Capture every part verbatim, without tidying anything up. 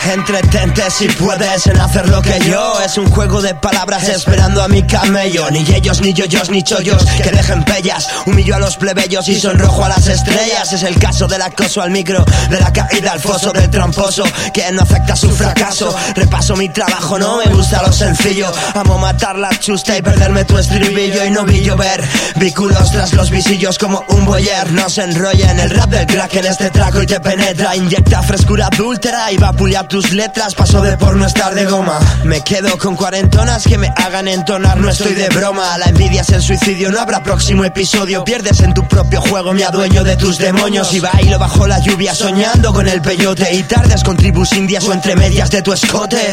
Entretente si puedes en hacer lo que yo. Es un juego de palabras esperando a mi camello. Ni ellos, ni yoyos, ni chollos que dejen pellas. Humillo a los plebeyos y sonrojo a las estrellas. Es el caso del acoso al micro, de la caída al foso del tramposo que no afecta su fracaso. Repaso mi trabajo, no me gusta lo sencillo. Amo matar la chusta y perderme tu estribillo. Y no vi llover, vi culos tras los visillos como un boyer. No se enrolla en el rap del crack en este traco y te penetra. Inyecta frescura adúltera y vapulear tus letras. Paso de porno a estar de goma. Me quedo con cuarentonas que me hagan entonar. No estoy de broma, la envidia es el suicidio. No habrá próximo episodio. Pierdes en tu propio juego, me adueño de tus demonios. Y bailo bajo la lluvia soñando con el peyote. Y tardes con tribus indias o entre medias de tu escote.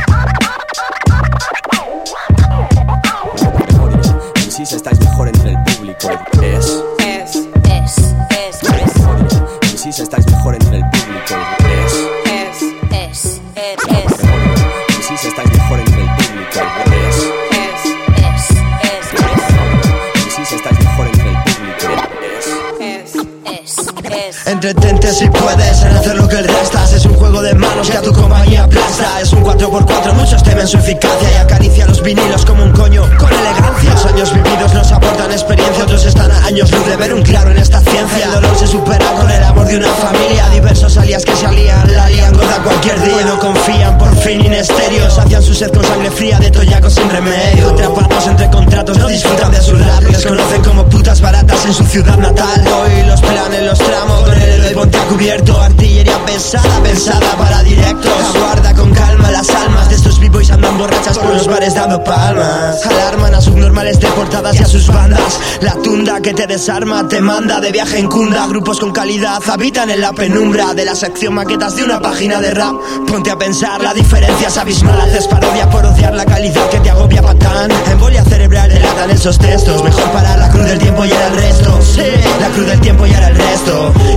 Si estáis mejor entre el público. Es Es Es Es Es Si estáis mejor entre el público. Es Es Es Es Es Si estáis mejor entre el público. Es Es Es Es Es Si estáis mejor entre el público. Es Es Es Entretente si puedes en hacer lo que el restas. Es un juego de manos que a tu compañía aplasta. Es un cuatro por cuatro, muchos temen su eficacia. Y acaricia los vinilos como un coño con elegancia. Los años vividos nos aportan experiencia. Otros están a años luz de ver un claro en esta ciencia. El dolor se supera con el amor de una familia. Diversos alias que se alían, la lían gorda cualquier día. Y no confían, por fin inesterios. Sacian su sed con sangre fría de toyaco sin remedio. Atrapados entre contratos, no disfrutan de su rap. Les conocen como putas baratas en su ciudad natal. Hoy los planes los tramo con el héroe ponte a cubierto. Artillería pesada, pensada para directos. Aguarda con calma las almas de estos b-boys. Andan borrachas por los bares dando palmas. Alarman a subnormales deportadas y a sus bandas. La tunda que te desarma te manda de viaje en cunda. Grupos con calidad habitan en la penumbra de la sección maquetas de una página de rap. Ponte a pensar, la diferencia es abismal. Haces parodia por odiar la calidad que te agobia patán. Embolia cerebral relatan esos textos. Mejor parar la cruz del tiempo y era el resto. Sí, la cruz del tiempo y era el resto.